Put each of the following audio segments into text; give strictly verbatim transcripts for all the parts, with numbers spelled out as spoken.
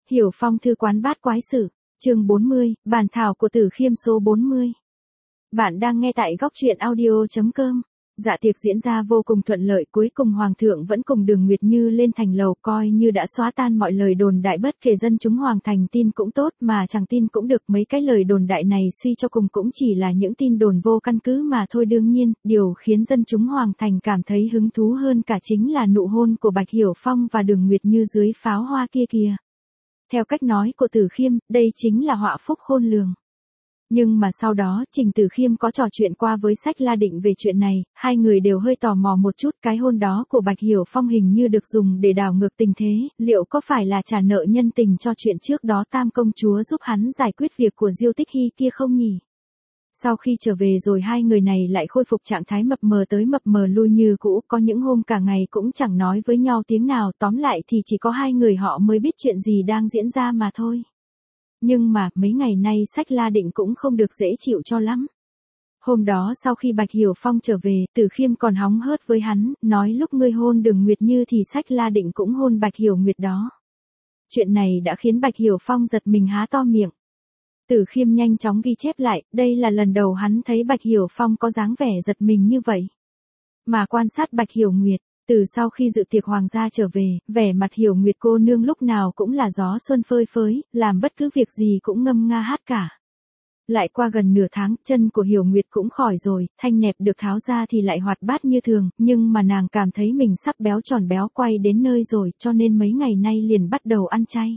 Hiểu Phong thư quán bát quái sự, chương bốn mươi, bản thảo của Tử Khiêm số bốn mươi. Bạn đang nghe tại góc truyện audio chấm com. Dạ tiệc diễn ra vô cùng thuận lợi, cuối cùng Hoàng thượng vẫn cùng Đường Nguyệt Như lên thành lầu, coi như đã xóa tan mọi lời đồn đại, bất kể dân chúng Hoàng thành tin cũng tốt mà chẳng tin cũng được, mấy cái lời đồn đại này suy cho cùng cũng chỉ là những tin đồn vô căn cứ mà thôi. Đương nhiên, điều khiến dân chúng Hoàng thành cảm thấy hứng thú hơn cả chính là nụ hôn của Bạch Hiểu Phong và Đường Nguyệt Như dưới pháo hoa kia kìa. Theo cách nói của Tử Khiêm, đây chính là họa phúc khôn lường. Nhưng mà sau đó, Trình Tử Khiêm có trò chuyện qua với Sách La Định về chuyện này, hai người đều hơi tò mò một chút, cái hôn đó của Bạch Hiểu Phong hình như được dùng để đảo ngược tình thế, liệu có phải là trả nợ nhân tình cho chuyện trước đó Tam công chúa giúp hắn giải quyết việc của Diêu Tích Hy kia không nhỉ? Sau khi trở về rồi hai người này lại khôi phục trạng thái mập mờ tới mập mờ lui như cũ, có những hôm cả ngày cũng chẳng nói với nhau tiếng nào, tóm lại thì chỉ có hai người họ mới biết chuyện gì đang diễn ra mà thôi. Nhưng mà, mấy ngày nay Sách La Định cũng không được dễ chịu cho lắm. Hôm đó sau khi Bạch Hiểu Phong trở về, Tử Khiêm còn hóng hớt với hắn, nói lúc ngươi hôn Đường Nguyệt Như thì Sách La Định cũng hôn Bạch Hiểu Nguyệt đó. Chuyện này đã khiến Bạch Hiểu Phong giật mình há to miệng. Tử Khiêm nhanh chóng ghi chép lại, đây là lần đầu hắn thấy Bạch Hiểu Phong có dáng vẻ giật mình như vậy. Mà quan sát Bạch Hiểu Nguyệt, từ sau khi dự tiệc hoàng gia trở về, vẻ mặt Hiểu Nguyệt cô nương lúc nào cũng là gió xuân phơi phới, làm bất cứ việc gì cũng ngâm nga hát cả. Lại qua gần nửa tháng, chân của Hiểu Nguyệt cũng khỏi rồi, thanh nẹp được tháo ra thì lại hoạt bát như thường, nhưng mà nàng cảm thấy mình sắp béo tròn béo quay đến nơi rồi, cho nên mấy ngày nay liền bắt đầu ăn chay.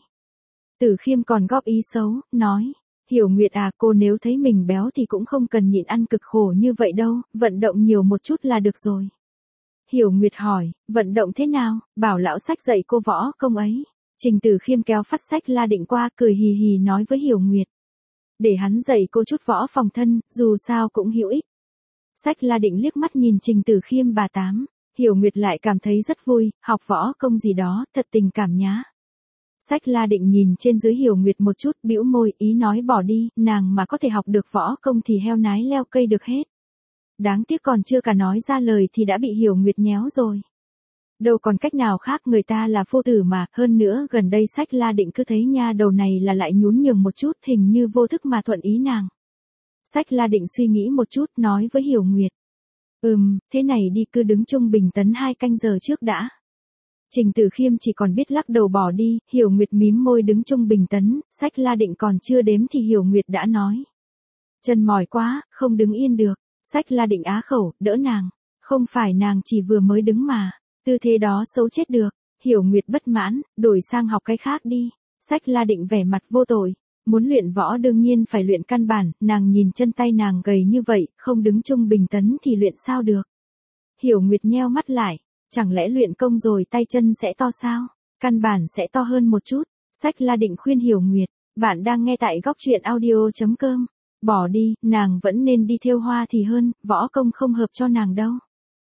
Tử Khiêm còn góp ý xấu, nói, Hiểu Nguyệt à, cô nếu thấy mình béo thì cũng không cần nhịn ăn cực khổ như vậy đâu, vận động nhiều một chút là được rồi. Hiểu Nguyệt hỏi, vận động thế nào, bảo lão Sách dạy cô võ công ấy. Trình Tử Khiêm kéo phát Sách La Định qua, cười hì hì nói với Hiểu Nguyệt. Để hắn dạy cô chút võ phòng thân, dù sao cũng hữu ích. Sách La Định liếc mắt nhìn Trình Tử Khiêm bà tám, Hiểu Nguyệt lại cảm thấy rất vui, học võ công gì đó, thật tình cảm nhá. Sách La Định nhìn trên dưới Hiểu Nguyệt một chút, bĩu môi, ý nói bỏ đi, nàng mà có thể học được võ công thì heo nái leo cây được hết. Đáng tiếc còn chưa cả nói ra lời thì đã bị Hiểu Nguyệt nhéo rồi. Đâu còn cách nào khác, người ta là phu tử mà, hơn nữa gần đây Sách La Định cứ thấy nha đầu này là lại nhún nhường một chút, hình như vô thức mà thuận ý nàng. Sách La Định suy nghĩ một chút, nói với Hiểu Nguyệt. Ừm, thế này đi, cứ đứng trung bình tấn hai canh giờ trước đã. Trình Tử Khiêm chỉ còn biết lắc đầu bỏ đi, Hiểu Nguyệt mím môi đứng trung bình tấn, Sách La Định còn chưa đếm thì Hiểu Nguyệt đã nói. Chân mỏi quá, không đứng yên được. Sách La Định á khẩu, đỡ nàng. Không phải nàng chỉ vừa mới đứng mà. Tư thế đó xấu chết được. Hiểu Nguyệt bất mãn, đổi sang học cái khác đi. Sách La Định vẻ mặt vô tội. Muốn luyện võ đương nhiên phải luyện căn bản, nàng nhìn chân tay nàng gầy như vậy, không đứng trung bình tấn thì luyện sao được. Hiểu Nguyệt nheo mắt lại. Chẳng lẽ luyện công rồi tay chân sẽ to sao? Căn bản sẽ to hơn một chút. Sách La Định khuyên Hiểu Nguyệt. Bạn đang nghe tại góc truyện audio chấm com. Bỏ đi, nàng vẫn nên đi thêu hoa thì hơn, võ công không hợp cho nàng đâu.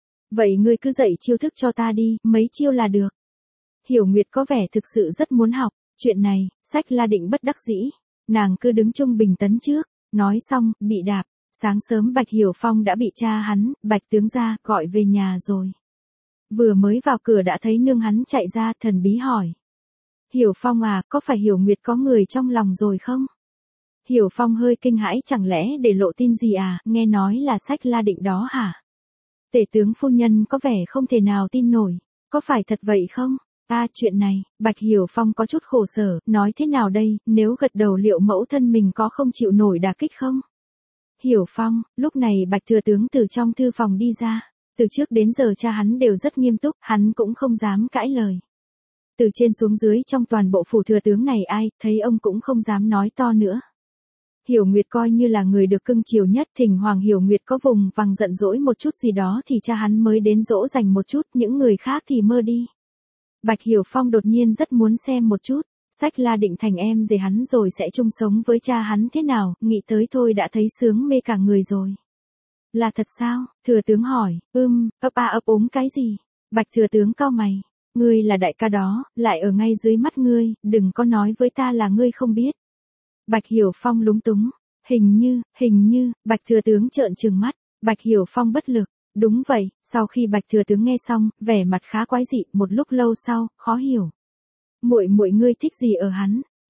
Vậy ngươi cứ dạy chiêu thức cho ta đi, mấy chiêu là được. Hiểu Nguyệt có vẻ thực sự rất muốn học, chuyện này, Sách La Định bất đắc dĩ. Nàng cứ đứng trung bình tấn trước, nói xong, bị đạp. Sáng sớm Bạch Hiểu Phong đã bị cha hắn, Bạch tướng gia, gọi về nhà rồi. Vừa mới vào cửa đã thấy nương hắn chạy ra, thần bí hỏi. Hiểu Phong à, có phải Hiểu Nguyệt có người trong lòng rồi không? Hiểu Phong hơi kinh hãi, chẳng lẽ để lộ tin gì à, nghe nói là Sách La Định đó hả? Tể tướng phu nhân có vẻ không thể nào tin nổi, có phải thật vậy không? À, chuyện này, Bạch Hiểu Phong có chút khổ sở, nói thế nào đây, nếu gật đầu liệu mẫu thân mình có không chịu nổi đả kích không? Hiểu Phong, lúc này Bạch thừa tướng từ trong thư phòng đi ra, từ trước đến giờ cha hắn đều rất nghiêm túc, hắn cũng không dám cãi lời. Từ trên xuống dưới trong toàn bộ phủ thừa tướng này ai, thấy ông cũng không dám nói to nữa. Hiểu Nguyệt coi như là người được cưng chiều nhất, thỉnh Hoàng Hiểu Nguyệt có vùng vằng giận dỗi một chút gì đó thì cha hắn mới đến dỗ dành một chút, những người khác thì mơ đi. Bạch Hiểu Phong đột nhiên rất muốn xem một chút, Sách La Định thành em rể hắn rồi sẽ chung sống với cha hắn thế nào, nghĩ tới thôi đã thấy sướng mê cả người rồi. Là thật sao? Thừa tướng hỏi, ưm, ấp a ấp ốm cái gì? Bạch thừa tướng cau mày, ngươi là đại ca đó, lại ở ngay dưới mắt ngươi, đừng có nói với ta là ngươi không biết. Bạch Hiểu Phong lúng túng, hình như, hình như, Bạch thừa tướng trợn trừng mắt, Bạch Hiểu Phong bất lực, đúng vậy, sau khi Bạch thừa tướng nghe xong, vẻ mặt khá quái dị, một lúc lâu sau, khó hiểu. Muội muội ngươi thích gì ở hắn?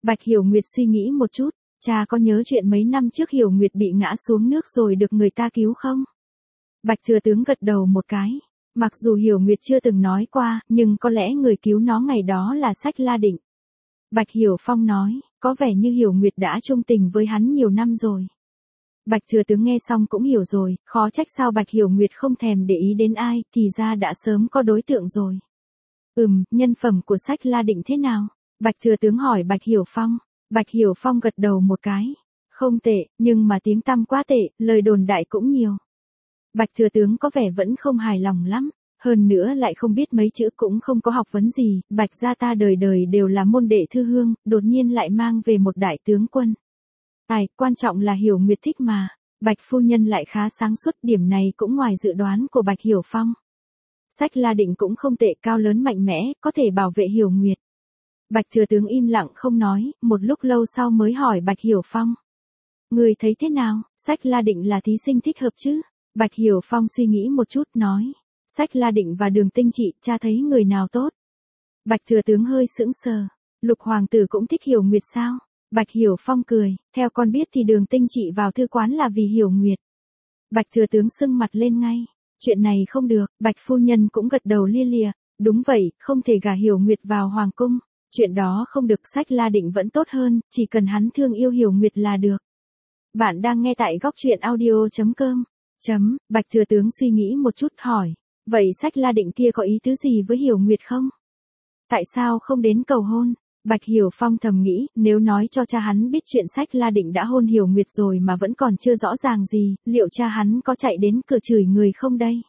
Bạch Hiểu Nguyệt suy nghĩ một chút, cha có nhớ chuyện mấy năm trước Hiểu Nguyệt bị ngã xuống nước rồi được người ta cứu không? Bạch thừa tướng gật đầu một cái. Mặc dù Hiểu Nguyệt chưa từng nói qua, nhưng có lẽ người cứu nó ngày đó là Sách La Định. Bạch Hiểu Phong nói, có vẻ như Hiểu Nguyệt đã trung tình với hắn nhiều năm rồi. Bạch thừa tướng nghe xong cũng hiểu rồi, khó trách sao Bạch Hiểu Nguyệt không thèm để ý đến ai, thì ra đã sớm có đối tượng rồi. Ừm, nhân phẩm của Sách La Định thế nào? Bạch thừa tướng hỏi Bạch Hiểu Phong. Bạch Hiểu Phong gật đầu một cái. Không tệ, nhưng mà tiếng tăm quá tệ, lời đồn đại cũng nhiều. Bạch thừa tướng có vẻ vẫn không hài lòng lắm, hơn nữa lại không biết mấy chữ cũng không có học vấn gì, Bạch gia ta đời đời đều là môn đệ thư hương, đột nhiên lại mang về một đại tướng quân. Ai, quan trọng là Hiểu Nguyệt thích mà. Bạch phu nhân lại khá sáng suốt, điểm này cũng ngoài dự đoán của Bạch Hiểu Phong. Sách La Định cũng không tệ, cao lớn mạnh mẽ, có thể bảo vệ Hiểu Nguyệt. Bạch thừa tướng im lặng không nói, một lúc lâu sau mới hỏi Bạch Hiểu Phong. Người thấy thế nào, Sách La Định là thí sinh thích hợp chứ? Bạch Hiểu Phong suy nghĩ một chút nói. Sách La Định và Đường Tinh Trị, cha thấy người nào tốt? Bạch thừa tướng hơi sững sờ. Lục hoàng tử cũng thích Hiểu Nguyệt sao? Bạch Hiểu Phong cười, theo con biết thì Đường Tinh Trị vào thư quán là vì Hiểu Nguyệt. Bạch thừa tướng sưng mặt lên ngay. Chuyện này không được, Bạch phu nhân cũng gật đầu lia lịa. Đúng vậy, không thể gả Hiểu Nguyệt vào hoàng cung. Chuyện đó không được, Sách La Định vẫn tốt hơn, chỉ cần hắn thương yêu Hiểu Nguyệt là được. Bạn đang nghe tại góc truyện audio chấm com. Chấm, Bạch thừa tướng suy nghĩ một chút hỏi. Vậy Sách La Định kia có ý tứ gì với Hiểu Nguyệt không? Tại sao không đến cầu hôn? Bạch Hiểu Phong thầm nghĩ, nếu nói cho cha hắn biết chuyện Sách La Định đã hôn Hiểu Nguyệt rồi mà vẫn còn chưa rõ ràng gì, liệu cha hắn có chạy đến cửa chửi người không đây?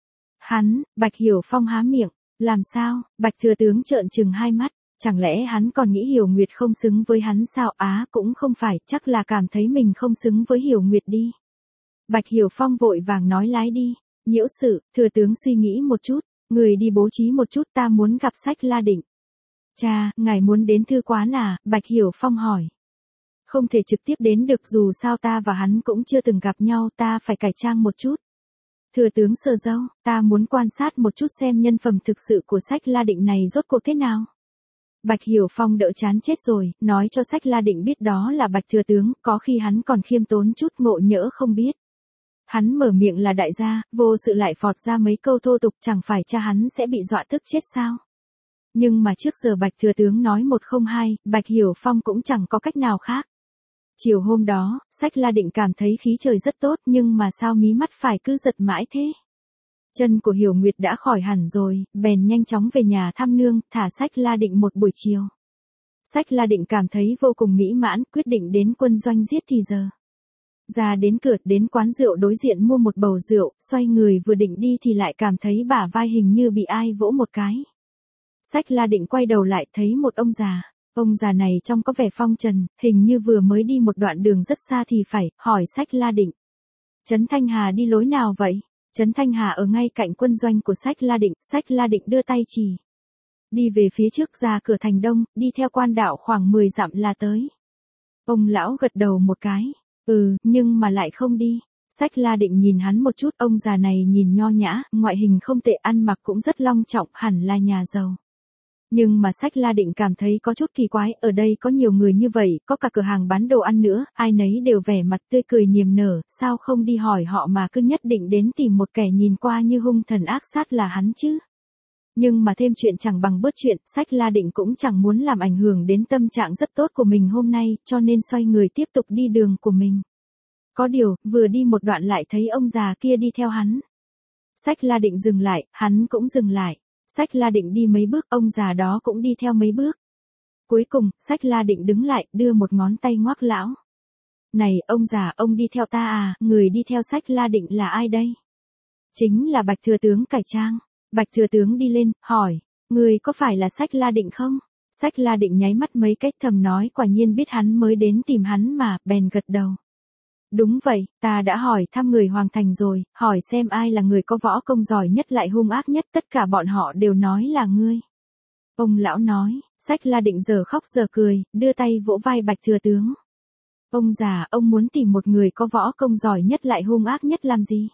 Hắn, Bạch Hiểu Phong há miệng, làm sao? Bạch thừa tướng trợn trừng hai mắt, chẳng lẽ hắn còn nghĩ Hiểu Nguyệt không xứng với hắn sao? Á, cũng không phải, chắc là cảm thấy mình không xứng với Hiểu Nguyệt đi. Bạch Hiểu Phong vội vàng nói lái đi. Nhiễu sự, thừa tướng suy nghĩ một chút, người đi bố trí một chút, ta muốn gặp Sách La Định. Cha, ngài muốn đến thư quán à? Bạch Hiểu Phong hỏi. Không thể trực tiếp đến được, dù sao ta và hắn cũng chưa từng gặp nhau, ta phải cải trang một chút. Thừa tướng sờ râu, ta muốn quan sát một chút xem nhân phẩm thực sự của Sách La Định này rốt cuộc thế nào. Bạch Hiểu Phong đỡ chán chết rồi, nói cho Sách La Định biết đó là Bạch thừa tướng, có khi hắn còn khiêm tốn chút, ngộ nhỡ không biết. Hắn mở miệng là đại gia, vô sự lại phọt ra mấy câu thô tục, chẳng phải cha hắn sẽ bị dọa tức chết sao? Nhưng mà trước giờ Bạch thừa tướng nói một không hai, Bạch Hiểu Phong cũng chẳng có cách nào khác. Chiều hôm đó, Sách La Định cảm thấy khí trời rất tốt, nhưng mà sao mí mắt phải cứ giật mãi thế? Chân của Hiểu Nguyệt đã khỏi hẳn rồi, bèn nhanh chóng về nhà thăm nương, thả Sách La Định một buổi chiều. Sách La Định cảm thấy vô cùng mỹ mãn, quyết định đến quân doanh giết thì giờ. Ra đến cửa, đến quán rượu đối diện mua một bầu rượu, xoay người vừa định đi thì lại cảm thấy bả vai hình như bị ai vỗ một cái. Sách La Định quay đầu lại thấy một ông già. Ông già này trông có vẻ phong trần, hình như vừa mới đi một đoạn đường rất xa thì phải, hỏi Sách La Định. Trấn Thanh Hà đi lối nào vậy? Trấn Thanh Hà ở ngay cạnh quân doanh của Sách La Định, Sách La Định đưa tay chỉ. Đi về phía trước ra cửa thành đông, đi theo quan đạo khoảng mười dặm là tới. Ông lão gật đầu một cái. Ừ, nhưng mà lại không đi. Sách La Định nhìn hắn một chút, ông già này nhìn nho nhã, ngoại hình không tệ, ăn mặc cũng rất long trọng, hẳn là nhà giàu. Nhưng mà Sách La Định cảm thấy có chút kỳ quái, ở đây có nhiều người như vậy, có cả cửa hàng bán đồ ăn nữa, ai nấy đều vẻ mặt tươi cười niềm nở, sao không đi hỏi họ mà cứ nhất định đến tìm một kẻ nhìn qua như hung thần ác sát là hắn chứ. Nhưng mà thêm chuyện chẳng bằng bớt chuyện, Sách La Định cũng chẳng muốn làm ảnh hưởng đến tâm trạng rất tốt của mình hôm nay, cho nên xoay người tiếp tục đi đường của mình. Có điều, vừa đi một đoạn lại thấy ông già kia đi theo hắn. Sách La Định dừng lại, hắn cũng dừng lại. Sách La Định đi mấy bước, ông già đó cũng đi theo mấy bước. Cuối cùng, Sách La Định đứng lại, đưa một ngón tay ngoắc lão. Này, ông già, ông đi theo ta à, người đi theo Sách La Định là ai đây? Chính là Bạch thừa tướng cải trang. Bạch thừa tướng đi lên, hỏi, người có phải là Sách La Định không? Sách La Định nháy mắt mấy cách thầm nói, quả nhiên biết hắn mới đến tìm hắn mà, bèn gật đầu. Đúng vậy, ta đã hỏi thăm người Hoàng Thành rồi, hỏi xem ai là người có võ công giỏi nhất lại hung ác nhất, tất cả bọn họ đều nói là ngươi. Ông lão nói, Sách La Định giờ khóc giờ cười, đưa tay vỗ vai Bạch thừa tướng. Ông già, ông muốn tìm một người có võ công giỏi nhất lại hung ác nhất làm gì?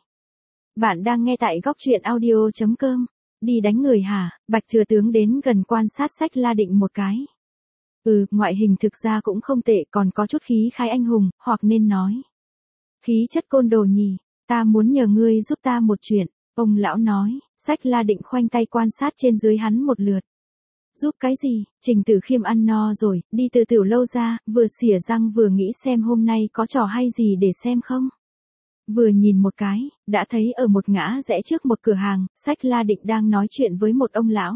Bạn đang nghe tại góc truyện audio chấm com. Đi đánh người hả? Bạch thừa tướng đến gần quan sát Sách La Định một cái. Ừ, ngoại hình thực ra cũng không tệ, còn có chút khí khái anh hùng, hoặc nên nói. Khí chất côn đồ nhỉ, ta muốn nhờ ngươi giúp ta một chuyện, ông lão nói, Sách La Định khoanh tay quan sát trên dưới hắn một lượt. Giúp cái gì? Trình Tử Khiêm ăn no rồi, đi từ tiểu lâu ra, vừa xỉa răng vừa nghĩ xem hôm nay có trò hay gì để xem không. Vừa nhìn một cái, đã thấy ở một ngã rẽ trước một cửa hàng, Sách La Định đang nói chuyện với một ông lão.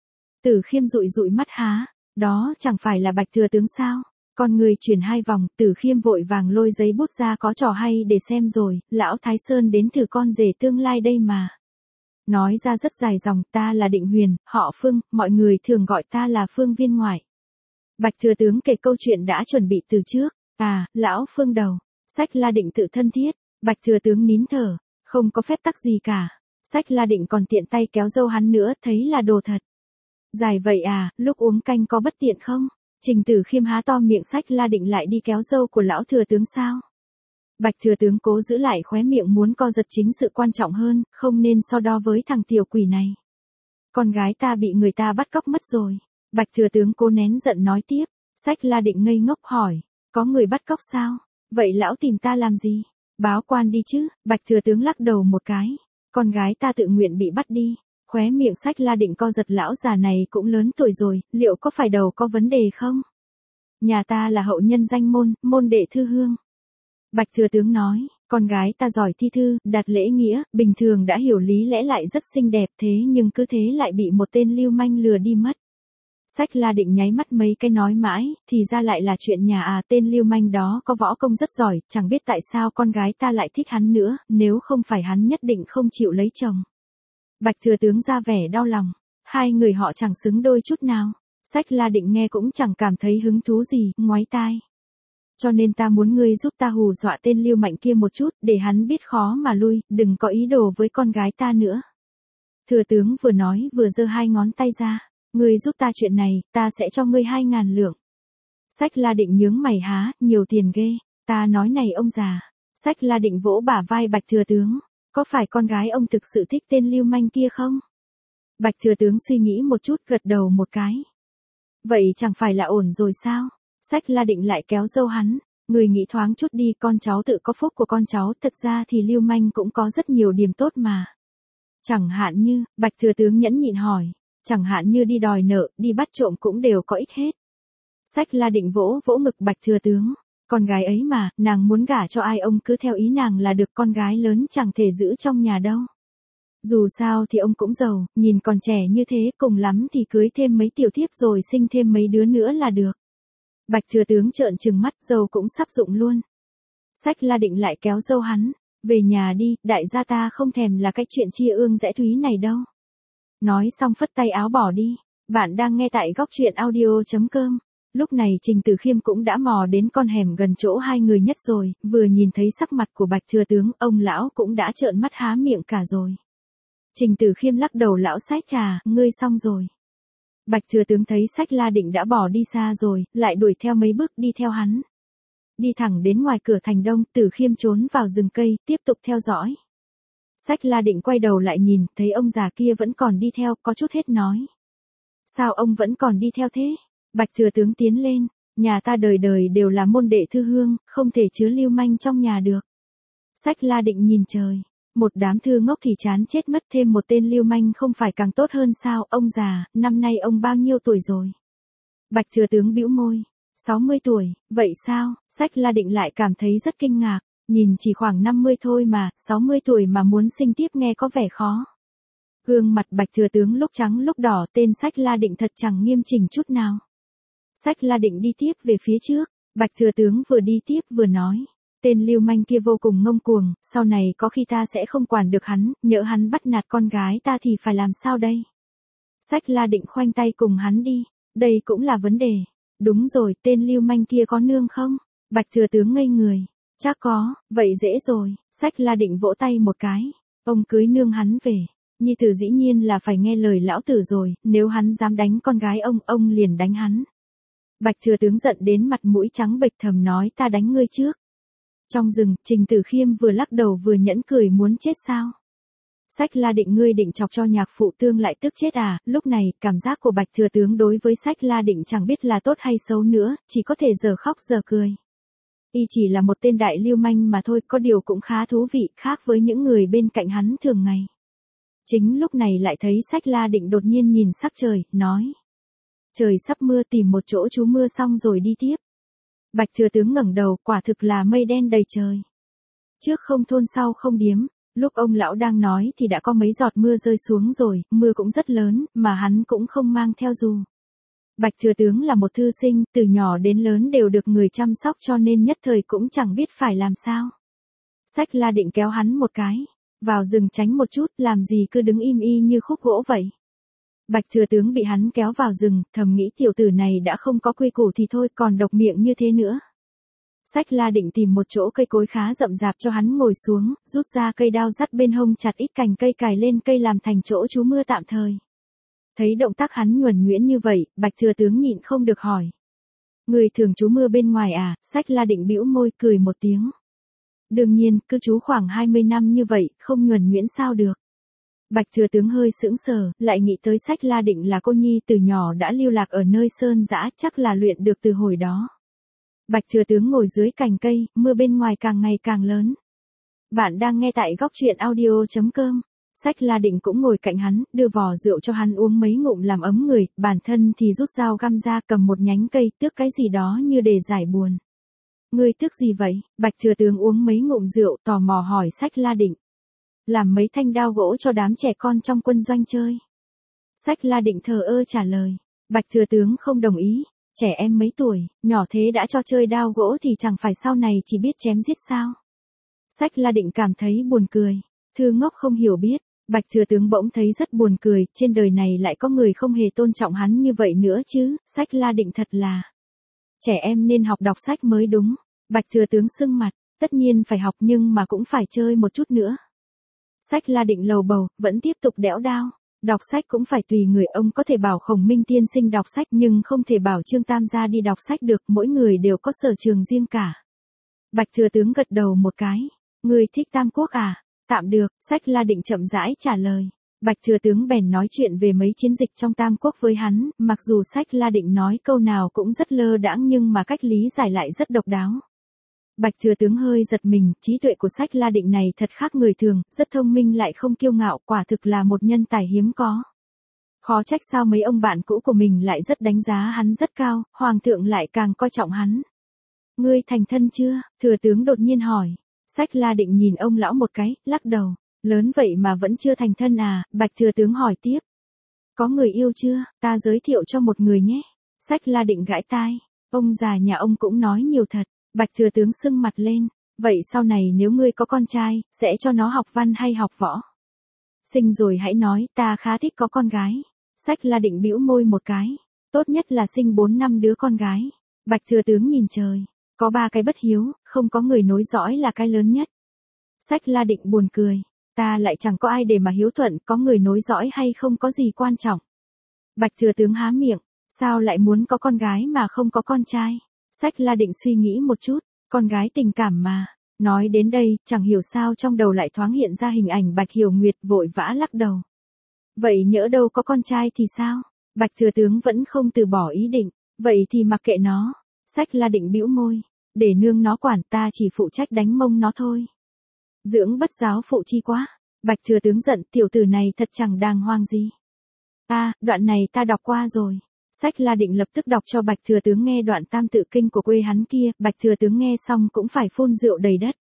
Tử Khiêm dụi dụi mắt há, đó chẳng phải là Bạch Thừa Tướng sao? Con người chuyển hai vòng, Tử Khiêm vội vàng lôi giấy bút ra, có trò hay để xem rồi, lão Thái Sơn đến thử con rể tương lai đây mà. Nói ra rất dài dòng, ta là Định Huyền, họ Phương, mọi người thường gọi ta là Phương Viên Ngoại. Bạch Thừa Tướng kể câu chuyện đã chuẩn bị từ trước, à, lão Phương đầu, Sách La Định tự thân thiết, Bạch Thừa Tướng nín thở, không có phép tắc gì cả, Sách La Định còn tiện tay kéo râu hắn nữa, thấy là đồ thật. Dài vậy à, lúc uống canh có bất tiện không? Trình Tử Khiêm há to miệng, Sách La Định lại đi kéo râu của lão Thừa Tướng sao? Bạch Thừa Tướng cố giữ lại khóe miệng muốn co giật, chính sự quan trọng hơn, không nên so đo với thằng tiểu quỷ này. Con gái ta bị người ta bắt cóc mất rồi. Bạch Thừa Tướng cố nén giận nói tiếp, Sách La Định ngây ngốc hỏi, có người bắt cóc sao? Vậy lão tìm ta làm gì? Báo quan đi chứ. Bạch Thừa Tướng lắc đầu một cái, con gái ta tự nguyện bị bắt đi. Khóe miệng Sách La Định co giật, lão già này cũng lớn tuổi rồi, liệu có phải đầu có vấn đề không? Nhà ta là hậu nhân danh môn, môn đệ thư hương. Bạch Thừa Tướng nói, con gái ta giỏi thi thư, đạt lễ nghĩa, bình thường đã hiểu lý lẽ, lại rất xinh đẹp, thế nhưng cứ thế lại bị một tên lưu manh lừa đi mất. Sách La Định nháy mắt mấy cái nói mãi, thì ra lại là chuyện nhà à, tên lưu manh đó có võ công rất giỏi, chẳng biết tại sao con gái ta lại thích hắn nữa, nếu không phải hắn nhất định không chịu lấy chồng. Bạch Thừa Tướng ra vẻ đau lòng, hai người họ chẳng xứng đôi chút nào. Sách La Định nghe cũng chẳng cảm thấy hứng thú gì, ngoáy tai. Cho nên ta muốn ngươi giúp ta hù dọa tên lưu mạnh kia một chút, để hắn biết khó mà lui, đừng có ý đồ với con gái ta nữa. Thừa tướng vừa nói vừa giơ hai ngón tay ra, ngươi giúp ta chuyện này, ta sẽ cho ngươi hai ngàn lượng. Sách La Định nhướng mày há, nhiều tiền ghê, ta nói này ông già. Sách La Định vỗ bả vai Bạch Thừa Tướng, có phải con gái ông thực sự thích tên lưu manh kia không? Bạch Thừa Tướng suy nghĩ một chút, gật đầu một cái. Vậy chẳng phải là ổn rồi sao? Sách La Định lại kéo râu hắn, người nghĩ thoáng chút đi, con cháu tự có phúc của con cháu, thật ra thì lưu manh cũng có rất nhiều điểm tốt mà. Chẳng hạn như, Bạch Thừa Tướng nhẫn nhịn hỏi, chẳng hạn như đi đòi nợ, đi bắt trộm cũng đều có ích hết. Sách La Định vỗ vỗ ngực Bạch Thừa Tướng, con gái ấy mà, nàng muốn gả cho ai ông cứ theo ý nàng là được, con gái lớn chẳng thể giữ trong nhà đâu. Dù sao thì ông cũng giàu, nhìn còn trẻ như thế, cùng lắm thì cưới thêm mấy tiểu thiếp rồi sinh thêm mấy đứa nữa là được. Bạch Thừa Tướng trợn trừng mắt, dâu cũng sắp rụng luôn. Sách La Định lại kéo dâu hắn, về nhà đi, đại gia ta không thèm là cái chuyện chia ương rẽ thúy này đâu. Nói xong phất tay áo bỏ đi. Bạn đang nghe tại góc truyện audio chấm com. Lúc này Trình Tử Khiêm cũng đã mò đến con hẻm gần chỗ hai người nhất rồi, vừa nhìn thấy sắc mặt của Bạch Thừa Tướng, ông lão cũng đã trợn mắt há miệng cả rồi. Trình Tử Khiêm lắc đầu, lão Sách à, ngươi xong rồi. Bạch Thừa Tướng thấy Sách La Định đã bỏ đi xa rồi, lại đuổi theo mấy bước đi theo hắn. Đi thẳng đến ngoài cửa thành Đông, Tử Khiêm trốn vào rừng cây, tiếp tục theo dõi. Sách La Định quay đầu lại nhìn, thấy ông già kia vẫn còn đi theo, có chút hết nói. Sao ông vẫn còn đi theo thế? Bạch Thừa Tướng tiến lên, nhà ta đời đời đều là môn đệ thư hương, không thể chứa lưu manh trong nhà được. Sách La Định nhìn trời, một đám thư ngốc thì chán chết mất, thêm một tên lưu manh không phải càng tốt hơn sao? Ông già, năm nay ông bao nhiêu tuổi rồi? Bạch Thừa Tướng bĩu môi, sáu mươi tuổi, vậy sao? Sách La Định lại cảm thấy rất kinh ngạc, nhìn chỉ khoảng năm mươi thôi mà, sáu mươi tuổi mà muốn sinh tiếp nghe có vẻ khó. Gương mặt Bạch Thừa Tướng lúc trắng lúc đỏ, tên Sách La Định thật chẳng nghiêm chỉnh chút nào. Sách La Định đi tiếp về phía trước, Bạch Thừa Tướng vừa đi tiếp vừa nói, tên lưu manh kia vô cùng ngông cuồng, sau này có khi ta sẽ không quản được hắn, nhỡ hắn bắt nạt con gái ta thì phải làm sao đây? Sách La Định khoanh tay cùng hắn đi, đây cũng là vấn đề. Đúng rồi, tên lưu manh kia có nương không? Bạch Thừa Tướng ngây người, chắc có, vậy dễ rồi. Sách La Định vỗ tay một cái, ông cưới nương hắn về. Nhi tử dĩ nhiên là phải nghe lời lão tử rồi, nếu hắn dám đánh con gái ông, ông liền đánh hắn. Bạch Thừa Tướng giận đến mặt mũi trắng bệch, thầm nói, ta đánh ngươi trước. Trong rừng, Trình Tử Khiêm vừa lắc đầu vừa nhẫn cười, muốn chết sao? Sách La Định, ngươi định chọc cho nhạc phụ tương lại tức chết à? Lúc này, cảm giác của Bạch Thừa Tướng đối với Sách La Định chẳng biết là tốt hay xấu nữa, chỉ có thể giờ khóc giờ cười. Y chỉ là một tên đại lưu manh mà thôi, có điều cũng khá thú vị, khác với những người bên cạnh hắn thường ngày. Chính lúc này lại thấy Sách La Định đột nhiên nhìn sắc trời, nói. Trời sắp mưa, tìm một chỗ trú mưa xong rồi đi tiếp. Bạch Thừa Tướng ngẩng đầu, quả thực là mây đen đầy trời. Trước không thôn sau không điếm, lúc ông lão đang nói thì đã có mấy giọt mưa rơi xuống rồi, mưa cũng rất lớn, mà hắn cũng không mang theo dù. Bạch Thừa Tướng là một thư sinh, từ nhỏ đến lớn đều được người chăm sóc cho nên nhất thời cũng chẳng biết phải làm sao. Sách La Định kéo hắn một cái, vào rừng tránh một chút, làm gì cứ đứng im y như khúc gỗ vậy. Bạch Thừa Tướng bị hắn kéo vào rừng, thầm nghĩ tiểu tử này đã không có quy củ thì thôi, còn độc miệng như thế nữa. Sách La Định tìm một chỗ cây cối khá rậm rạp cho hắn ngồi xuống, rút ra cây đao dắt bên hông chặt ít cành cây cài lên cây làm thành chỗ trú mưa tạm thời. Thấy động tác hắn nhuần nhuyễn như vậy, Bạch Thừa Tướng nhịn không được hỏi. Người thường trú mưa bên ngoài à? Sách La Định bĩu môi cười một tiếng. Đương nhiên, cứ trú khoảng hai mươi năm như vậy, không nhuần nhuyễn sao được. Bạch Thừa Tướng hơi sững sờ, lại nghĩ tới Sách La Định là cô nhi từ nhỏ đã lưu lạc ở nơi sơn dã, chắc là luyện được từ hồi đó. Bạch Thừa Tướng ngồi dưới cành cây, mưa bên ngoài càng ngày càng lớn. Bạn đang nghe tại góc truyện audio chấm com. Sách La Định cũng ngồi cạnh hắn, đưa vò rượu cho hắn uống mấy ngụm làm ấm người, bản thân thì rút dao găm ra cầm một nhánh cây tước cái gì đó như để giải buồn. Ngươi tước gì vậy? Bạch Thừa Tướng uống mấy ngụm rượu tò mò hỏi Sách La Định. Làm mấy thanh đao gỗ cho đám trẻ con trong quân doanh chơi. Sách La Định thờ ơ trả lời. Bạch Thừa Tướng không đồng ý. Trẻ em mấy tuổi, nhỏ thế đã cho chơi đao gỗ thì chẳng phải sau này chỉ biết chém giết sao. Sách La Định cảm thấy buồn cười. Thư ngốc không hiểu biết. Bạch Thừa Tướng bỗng thấy rất buồn cười, trên đời này lại có người không hề tôn trọng hắn như vậy nữa chứ. Sách La Định thật là. Trẻ em nên học đọc sách mới đúng. Bạch Thừa Tướng sưng mặt, tất nhiên phải học nhưng mà cũng phải chơi một chút nữa. Sách La Định lầu bầu, vẫn tiếp tục đẽo đao. Đọc sách cũng phải tùy người, ông có thể bảo Khổng Minh tiên sinh đọc sách nhưng không thể bảo Trương Tam gia đi đọc sách được, mỗi người đều có sở trường riêng cả. Bạch Thừa Tướng gật đầu một cái. Người thích Tam Quốc à? Tạm được, Sách La Định chậm rãi trả lời. Bạch Thừa Tướng bèn nói chuyện về mấy chiến dịch trong Tam Quốc với hắn, mặc dù Sách La Định nói câu nào cũng rất lơ đãng nhưng mà cách lý giải lại rất độc đáo. Bạch Thừa Tướng hơi giật mình, trí tuệ của Sách La Định này thật khác người thường, rất thông minh lại không kiêu ngạo, quả thực là một nhân tài hiếm có. Khó trách sao mấy ông bạn cũ của mình lại rất đánh giá hắn rất cao, Hoàng thượng lại càng coi trọng hắn. Ngươi thành thân chưa? Thừa Tướng đột nhiên hỏi. Sách La Định nhìn ông lão một cái, lắc đầu. Lớn vậy mà vẫn chưa thành thân à? Bạch Thừa Tướng hỏi tiếp. Có người yêu chưa? Ta giới thiệu cho một người nhé. Sách La Định gãi tai. Ông già nhà ông cũng nói nhiều thật. Bạch Thừa Tướng sưng mặt lên. Vậy sau này nếu ngươi có con trai, sẽ cho nó học văn hay học võ? Sinh rồi hãy nói, ta khá thích có con gái. Sách La Định bĩu môi một cái. Tốt nhất là sinh bốn năm đứa con gái. Bạch Thừa Tướng nhìn trời. Có ba cái bất hiếu, không có người nối dõi là cái lớn nhất. Sách La Định buồn cười. Ta lại chẳng có ai để mà hiếu thuận, có người nối dõi hay không có gì quan trọng. Bạch Thừa Tướng há miệng. Sao lại muốn có con gái mà không có con trai? Sách La Định suy nghĩ một chút. Con gái tình cảm mà. Nói đến đây, chẳng hiểu sao trong đầu lại thoáng hiện ra hình ảnh Bạch Hiểu Nguyệt, vội vã lắc đầu. Vậy nhỡ đâu có con trai thì sao? Bạch Thừa Tướng vẫn không từ bỏ ý định. Vậy thì mặc kệ nó. Sách La Định bĩu môi. Để nương nó quản, ta chỉ phụ trách đánh mông nó thôi. Dưỡng bất giáo phụ chi quá. Bạch Thừa Tướng giận, tiểu tử này thật chẳng đàng hoàng gì. À, đoạn này ta đọc qua rồi. Sách La Định lập tức đọc cho Bạch Thừa Tướng nghe đoạn Tam Tự Kinh của quê hắn kia, Bạch Thừa Tướng nghe xong cũng phải phun rượu đầy đất.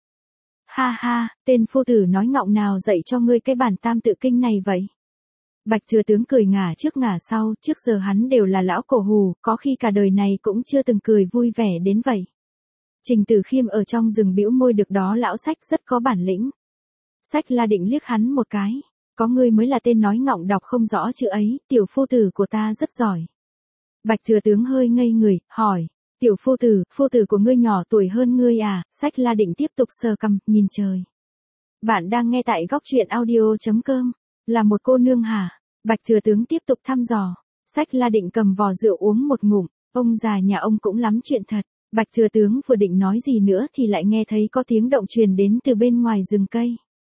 Ha ha, tên phu tử nói ngọng nào dạy cho ngươi cái bản Tam Tự Kinh này vậy? Bạch Thừa Tướng cười ngả trước ngả sau, trước giờ hắn đều là lão cổ hù, có khi cả đời này cũng chưa từng cười vui vẻ đến vậy. Trình Tử Khiêm ở trong rừng bĩu môi, được đó lão Sách rất có bản lĩnh. Sách La Định liếc hắn một cái. Có ngươi mới là tên nói ngọng đọc không rõ chữ ấy, tiểu phu tử của ta rất giỏi. Bạch Thừa Tướng hơi ngây người, hỏi. Tiểu phu tử, phu tử của ngươi nhỏ tuổi hơn ngươi à? Sách La Định tiếp tục sờ cằm, nhìn trời. Bạn đang nghe tại góc truyện audio chấm com. Là một cô nương hả? Bạch Thừa Tướng tiếp tục thăm dò. Sách La Định cầm vò rượu uống một ngụm. Ông già nhà ông cũng lắm chuyện thật. Bạch Thừa Tướng vừa định nói gì nữa thì lại nghe thấy có tiếng động truyền đến từ bên ngoài rừng cây.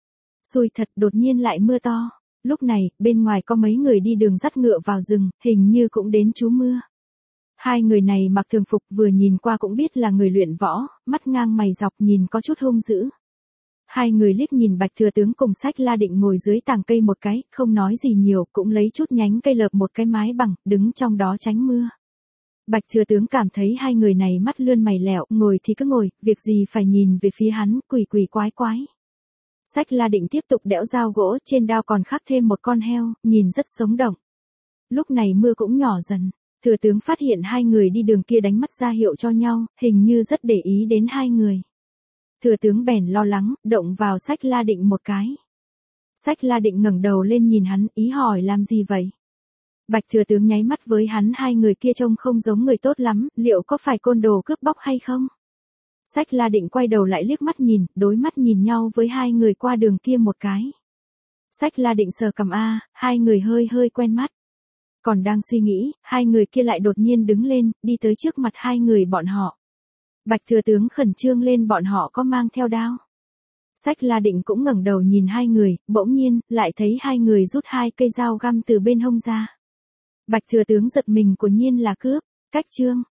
Xui thật, đột nhiên lại mưa to. Lúc này, bên ngoài có mấy người đi đường dắt ngựa vào rừng, hình như cũng đến trú mưa. Hai người này mặc thường phục, vừa nhìn qua cũng biết là người luyện võ, mắt ngang mày dọc nhìn có chút hung dữ. Hai người liếc nhìn Bạch Thừa Tướng cùng Sách La Định ngồi dưới tàng cây một cái, không nói gì nhiều, cũng lấy chút nhánh cây lợp một cái mái bằng, đứng trong đó tránh mưa. Bạch Thừa Tướng cảm thấy hai người này mắt lươn mày lẹo, ngồi thì cứ ngồi, việc gì phải nhìn về phía hắn, quỷ quỷ quái quái. Sách La Định tiếp tục đẽo dao gỗ, trên đao còn khắc thêm một con heo, nhìn rất sống động. Lúc này mưa cũng nhỏ dần, Thừa Tướng phát hiện hai người đi đường kia đánh mắt ra hiệu cho nhau, hình như rất để ý đến hai người. Thừa Tướng bèn lo lắng, động vào Sách La Định một cái. Sách La Định ngẩng đầu lên nhìn hắn, ý hỏi làm gì vậy? Bạch Thừa Tướng nháy mắt với hắn, hai người kia trông không giống người tốt lắm, liệu có phải côn đồ cướp bóc hay không? Sách La Định quay đầu lại liếc mắt nhìn, đối mắt nhìn nhau với hai người qua đường kia một cái. Sách La Định sờ cằm a, hai người hơi hơi quen mắt. Còn đang suy nghĩ, hai người kia lại đột nhiên đứng lên, đi tới trước mặt hai người bọn họ. Bạch Thừa Tướng khẩn trương lên, bọn họ có mang theo đao. Sách La Định cũng ngẩng đầu nhìn hai người, bỗng nhiên, lại thấy hai người rút hai cây dao găm từ bên hông ra. Bạch Thừa Tướng giật mình, của nhiên là cướp. Cách chương